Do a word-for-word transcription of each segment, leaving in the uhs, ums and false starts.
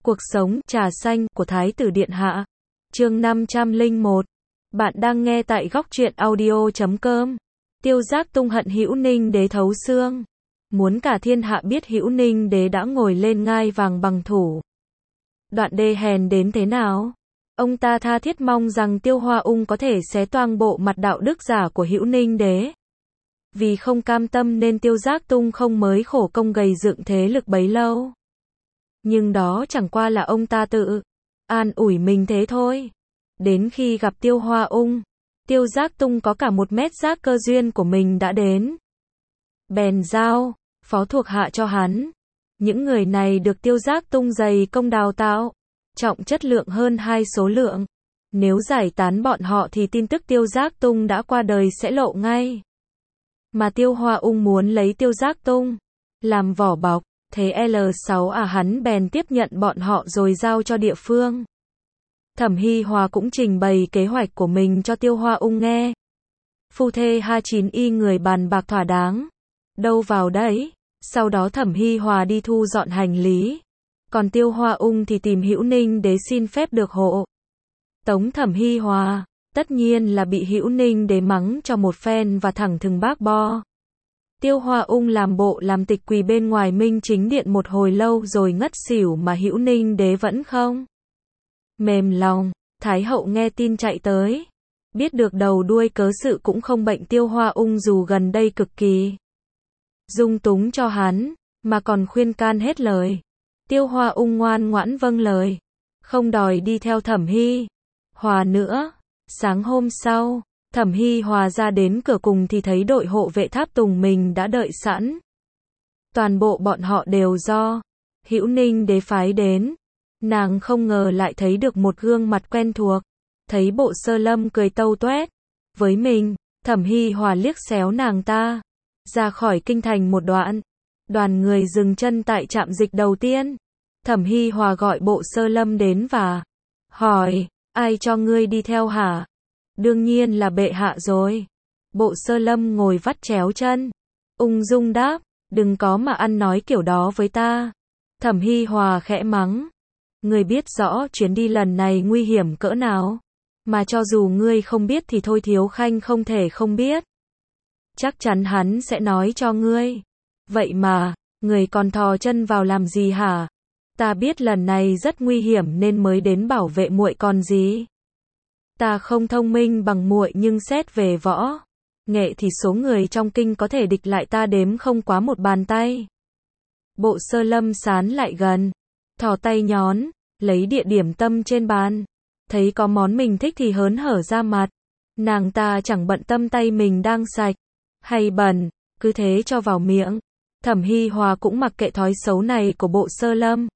Cuộc sống trà xanh của Thái tử Điện Hạ. Chương năm trăm lẻ một. Bạn đang nghe tại góc truyện audio chấm com. Tiêu Giác tung hận Hữu Ninh Đế thấu xương, muốn cả thiên hạ biết Hữu Ninh Đế đã ngồi lên ngai vàng bằng thủ đoạn đê hèn đến thế nào. Ông ta tha thiết mong rằng Tiêu Hoa Ung có thể xé toang bộ mặt đạo đức giả của Hữu Ninh Đế. Vì không cam tâm nên Tiêu Giác tung không mới khổ công gầy dựng thế lực bấy lâu. Nhưng đó chẳng qua là ông ta tự an ủi mình thế thôi. Đến khi gặp Tiêu Hoa Ung, Tiêu Giác tung có cả một mét giác cơ duyên của mình đã đến. Bèn giao phó thuộc hạ cho hắn. Những người này được Tiêu Giác tung dày công đào tạo, trọng chất lượng hơn hai số lượng. Nếu giải tán bọn họ thì tin tức Tiêu Giác tung đã qua đời sẽ lộ ngay. Mà Tiêu Hoa Ung muốn lấy Tiêu Giác tung làm vỏ bọc, thế L sáu à hắn bèn tiếp nhận bọn họ rồi giao cho địa phương. Thẩm Hi Hòa cũng trình bày kế hoạch của mình cho Tiêu Hoa Ung nghe. Phu thê ha chín y người bàn bạc thỏa đáng. Đâu vào đấy. Sau đó Thẩm Hi Hòa đi thu dọn hành lý. Còn Tiêu Hoa Ung thì tìm Hữu Ninh Đế xin phép được hộ tống Thẩm Hi Hòa. Tất nhiên là bị Hữu Ninh Đế mắng cho một phen và thẳng thừng bác bo. Tiêu Hoa Ung làm bộ làm tịch quỳ bên ngoài Minh Chính Điện một hồi lâu rồi ngất xỉu mà Hữu Ninh Đế vẫn không mềm lòng. Thái hậu nghe tin chạy tới, biết được đầu đuôi cớ sự cũng không bệnh Tiêu Hoa Ung dù gần đây cực kỳ dung túng cho hắn, mà còn khuyên can hết lời. Tiêu Hoa Ung ngoan ngoãn vâng lời, không đòi đi theo Thẩm Hi Hòa nữa. Sáng hôm sau, Thẩm Hi Hòa ra đến cửa cùng thì thấy đội hộ vệ tháp tùng mình đã đợi sẵn. Toàn bộ bọn họ đều do Hữu Ninh Đế phái đến. Nàng không ngờ lại thấy được một gương mặt quen thuộc. Thấy Bộ Sơ Lâm cười tâu tuét với mình, Thẩm Hi Hòa liếc xéo nàng ta. Ra khỏi kinh thành một đoạn, đoàn người dừng chân tại trạm dịch đầu tiên. Thẩm Hi Hòa gọi Bộ Sơ Lâm đến và hỏi, ai cho ngươi đi theo hả? Đương nhiên là bệ hạ rồi. Bộ Sơ Lâm ngồi vắt chéo chân, ung dung đáp, đừng có mà ăn nói kiểu đó với ta. Thẩm Hi Hòa khẽ mắng, ngươi biết rõ chuyến đi lần này nguy hiểm cỡ nào, mà cho dù ngươi không biết thì Thôi Thiếu Khanh không thể không biết. Chắc chắn hắn sẽ nói cho ngươi. Vậy mà, ngươi còn thò chân vào làm gì hả? Ta biết lần này rất nguy hiểm nên mới đến bảo vệ muội còn gì. Ta không thông minh bằng muội nhưng xét về võ nghệ thì số người trong kinh có thể địch lại ta đếm không quá một bàn tay. Bộ Sơ Lâm sán lại gần, thò tay nhón lấy địa điểm tâm trên bàn, thấy có món mình thích thì hớn hở ra mặt. Nàng ta chẳng bận tâm tay mình đang sạch hay bẩn, cứ thế cho vào miệng. Thẩm Hi Hòa cũng mặc kệ thói xấu này của Bộ Sơ Lâm.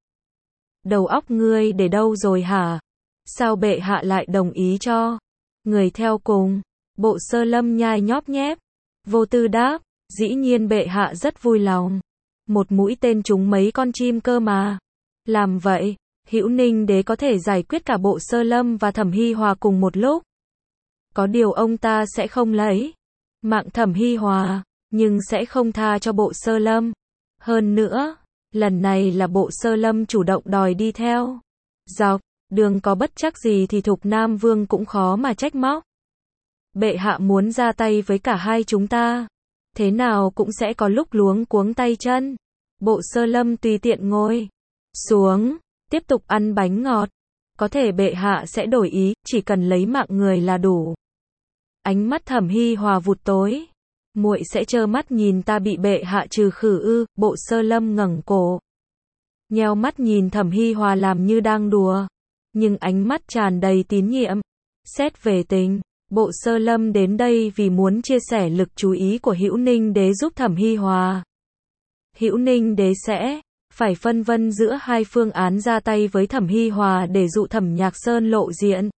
Đầu óc ngươi để đâu rồi hả? Sao bệ hạ lại đồng ý cho người theo cùng? Bộ Sơ Lâm nhai nhóp nhép, vô tư đáp, dĩ nhiên bệ hạ rất vui lòng. Một mũi tên trúng mấy con chim cơ mà. Làm vậy, Hữu Ninh Đế có thể giải quyết cả Bộ Sơ Lâm và Thẩm Hi Hòa cùng một lúc. Có điều ông ta sẽ không lấy mạng Thẩm Hi Hòa, nhưng sẽ không tha cho Bộ Sơ Lâm. Hơn nữa, lần này là Bộ Sơ Lâm chủ động đòi đi theo. Dọc đường có bất trắc gì thì Thục Nam Vương cũng khó mà trách móc. Bệ hạ muốn ra tay với cả hai chúng ta, thế nào cũng sẽ có lúc luống cuống tay chân. Bộ Sơ Lâm tùy tiện ngồi xuống, tiếp tục ăn bánh ngọt. Có thể bệ hạ sẽ đổi ý, chỉ cần lấy mạng người là đủ. Ánh mắt Thẩm Hi Hòa vụt tối. Muội sẽ trơ mắt nhìn ta bị bệ hạ trừ khử ư? Bộ Sơ Lâm ngẩng cổ, nheo mắt nhìn Thẩm Hi Hòa làm như đang đùa, nhưng ánh mắt tràn đầy tín nhiệm. Xét về tình, Bộ Sơ Lâm đến đây vì muốn chia sẻ lực chú ý của Hữu Ninh Đế giúp Thẩm Hi Hòa. Hữu Ninh Đế sẽ phải phân vân giữa hai phương án ra tay với Thẩm Hi Hòa để dụ Thẩm Nhạc Sơn lộ diện,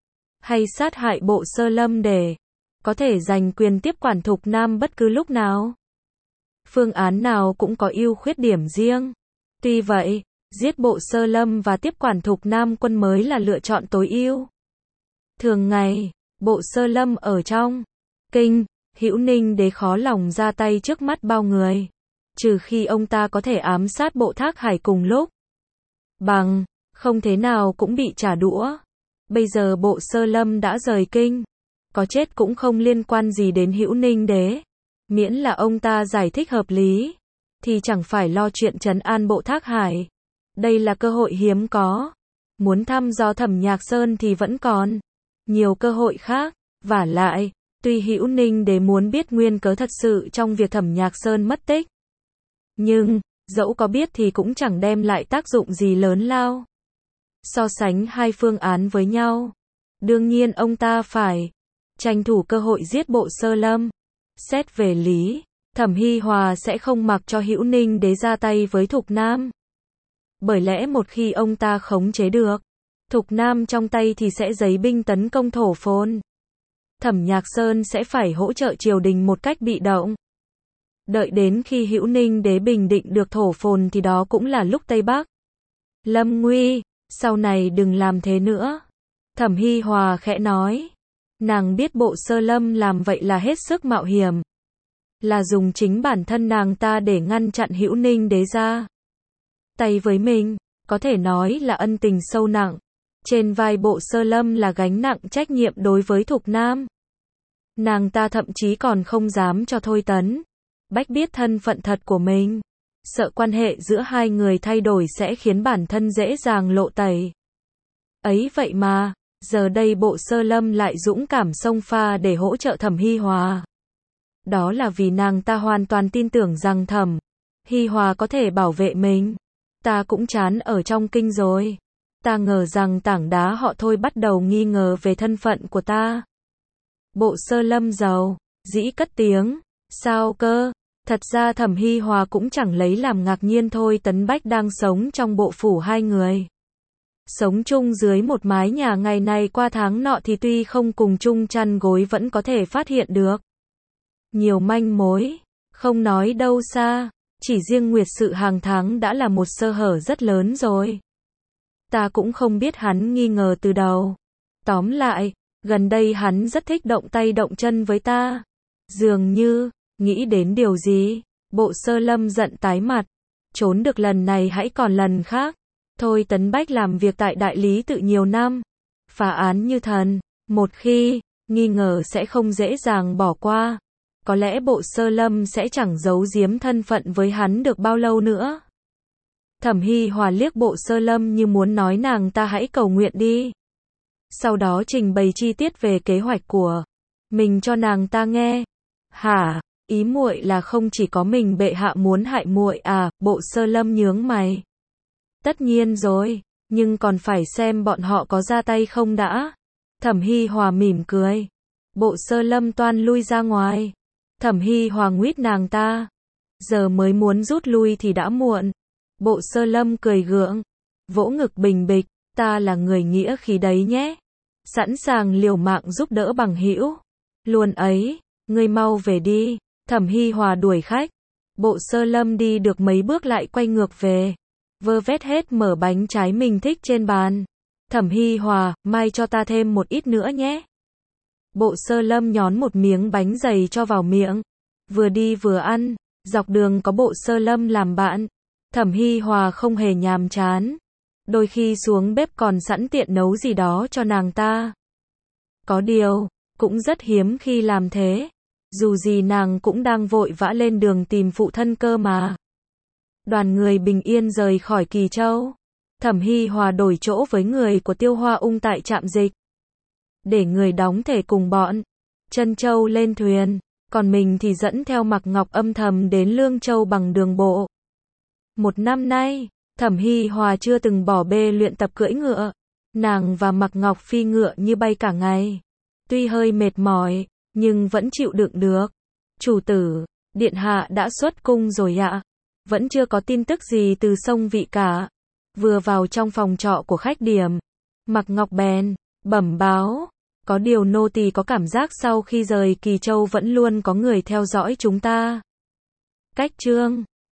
hay sát hại Bộ Sơ Lâm để có thể giành quyền tiếp quản Thục Nam bất cứ lúc nào. Phương án nào cũng có ưu khuyết điểm riêng. Tuy vậy, giết Bộ Sơ Lâm và tiếp quản Thục Nam quân mới là lựa chọn tối ưu. Thường ngày, Bộ Sơ Lâm ở trong kinh, Hữu Ninh Đế khó lòng ra tay trước mắt bao người, trừ khi ông ta có thể ám sát Bộ Thác Hải cùng lúc. Bằng không thế nào cũng bị trả đũa. Bây giờ Bộ Sơ Lâm đã rời kinh, có chết cũng không liên quan gì đến Hữu Ninh Đế. Miễn là ông ta giải thích hợp lý, thì chẳng phải lo chuyện trấn an Bộ Thác Hải. Đây là cơ hội hiếm có. Muốn thăm dò Thẩm Nhạc Sơn thì vẫn còn nhiều cơ hội khác. Vả lại, tuy Hữu Ninh Đế muốn biết nguyên cớ thật sự trong việc Thẩm Nhạc Sơn mất tích, nhưng, dẫu có biết thì cũng chẳng đem lại tác dụng gì lớn lao. So sánh hai phương án với nhau, đương nhiên ông ta phải tranh thủ cơ hội giết Bộ Sơ Lâm. Xét về lý, Thẩm Hi Hòa sẽ không mặc cho Hữu Ninh Đế ra tay với Thục Nam. Bởi lẽ một khi ông ta khống chế được Thục Nam trong tay thì sẽ giấy binh tấn công Thổ Phồn. Thẩm Nhạc Sơn sẽ phải hỗ trợ triều đình một cách bị động. Đợi đến khi Hữu Ninh Đế bình định được Thổ Phồn thì đó cũng là lúc Tây Bắc lâm nguy, sau này đừng làm thế nữa. Thẩm Hi Hòa khẽ nói. Nàng biết Bộ Sơ Lâm làm vậy là hết sức mạo hiểm, là dùng chính bản thân nàng ta để ngăn chặn Hữu Ninh Đế ra tay với mình, có thể nói là ân tình sâu nặng. Trên vai Bộ Sơ Lâm là gánh nặng trách nhiệm đối với Thục Nam. Nàng ta thậm chí còn không dám cho Thôi Tấn Bách biết thân phận thật của mình, sợ quan hệ giữa hai người thay đổi sẽ khiến bản thân dễ dàng lộ tẩy. Ấy vậy mà, giờ đây Bộ Sơ Lâm lại dũng cảm xông pha để hỗ trợ Thẩm Hi Hòa. Đó là vì nàng ta hoàn toàn tin tưởng rằng Thẩm Hi Hòa có thể bảo vệ mình. Ta cũng chán ở trong kinh rồi. Ta ngờ rằng tảng đá họ Thôi bắt đầu nghi ngờ về thân phận của ta. Bộ Sơ Lâm giàu dĩ cất tiếng. Sao cơ? Thật ra Thẩm Hi Hòa cũng chẳng lấy làm ngạc nhiên. Thôi Tấn Bách đang sống trong bộ phủ hai người, sống chung dưới một mái nhà ngày này qua tháng nọ thì tuy không cùng chung chăn gối vẫn có thể phát hiện được nhiều manh mối. Không nói đâu xa, chỉ riêng nguyệt sự hàng tháng đã là một sơ hở rất lớn rồi. Ta cũng không biết hắn nghi ngờ từ đầu. Tóm lại, gần đây hắn rất thích động tay động chân với ta. Dường như, nghĩ đến điều gì, Bộ Sơ Lâm giận tái mặt. Trốn được lần này hãy còn lần khác. Thôi Tấn Bách làm việc tại đại lý tự nhiều năm, phá án như thần, một khi nghi ngờ sẽ không dễ dàng bỏ qua. Có lẽ Bộ Sơ Lâm sẽ chẳng giấu giếm thân phận với hắn được bao lâu nữa. Thẩm Hi Hòa liếc Bộ Sơ Lâm như muốn nói nàng ta hãy cầu nguyện đi. Sau đó trình bày chi tiết về kế hoạch của mình cho nàng ta nghe. Hả? Ý muội là không chỉ có mình bệ hạ muốn hại muội à? Bộ Sơ Lâm nhướng mày. Tất nhiên rồi, nhưng còn phải xem bọn họ có ra tay không đã. Thẩm Hi Hòa mỉm cười. Bộ Sơ Lâm toan lui ra ngoài. Thẩm Hi Hòa nguyết nàng ta. Giờ mới muốn rút lui thì đã muộn. Bộ Sơ Lâm cười gượng, vỗ ngực bình bịch. Ta là người nghĩa khí đấy nhé. Sẵn sàng liều mạng giúp đỡ bằng hữu. Luôn ấy, ngươi mau về đi. Thẩm Hi Hòa đuổi khách. Bộ Sơ Lâm đi được mấy bước lại quay ngược về. Vơ vét hết mở bánh trái mình thích trên bàn. Thẩm Hi Hòa, mai cho ta thêm một ít nữa nhé. Bộ Sơ Lâm nhón một miếng bánh dày cho vào miệng. Vừa đi vừa ăn, dọc đường có Bộ Sơ Lâm làm bạn. Thẩm Hi Hòa không hề nhàm chán. Đôi khi xuống bếp còn sẵn tiện nấu gì đó cho nàng ta. Có điều, cũng rất hiếm khi làm thế. Dù gì nàng cũng đang vội vã lên đường tìm phụ thân cơ mà. Đoàn người bình yên rời khỏi Kỳ Châu. Thẩm Hi Hòa đổi chỗ với người của Tiêu Hoa Ung tại trạm dịch. Để người đóng thể cùng bọn Trân Châu lên thuyền. Còn mình thì dẫn theo Mạc Ngọc âm thầm đến Lương Châu bằng đường bộ. Một năm nay, Thẩm Hi Hòa chưa từng bỏ bê luyện tập cưỡi ngựa. Nàng và Mạc Ngọc phi ngựa như bay cả ngày. Tuy hơi mệt mỏi, nhưng vẫn chịu đựng được. Chủ tử, điện hạ đã xuất cung rồi ạ. Vẫn chưa có tin tức gì từ Sông Vị cả. Vừa vào trong phòng trọ của khách điểm, Mạc Ngọc bèn bẩm báo. Có điều nô tỳ có cảm giác sau khi rời Kỳ Châu vẫn luôn có người theo dõi chúng ta. Cách chương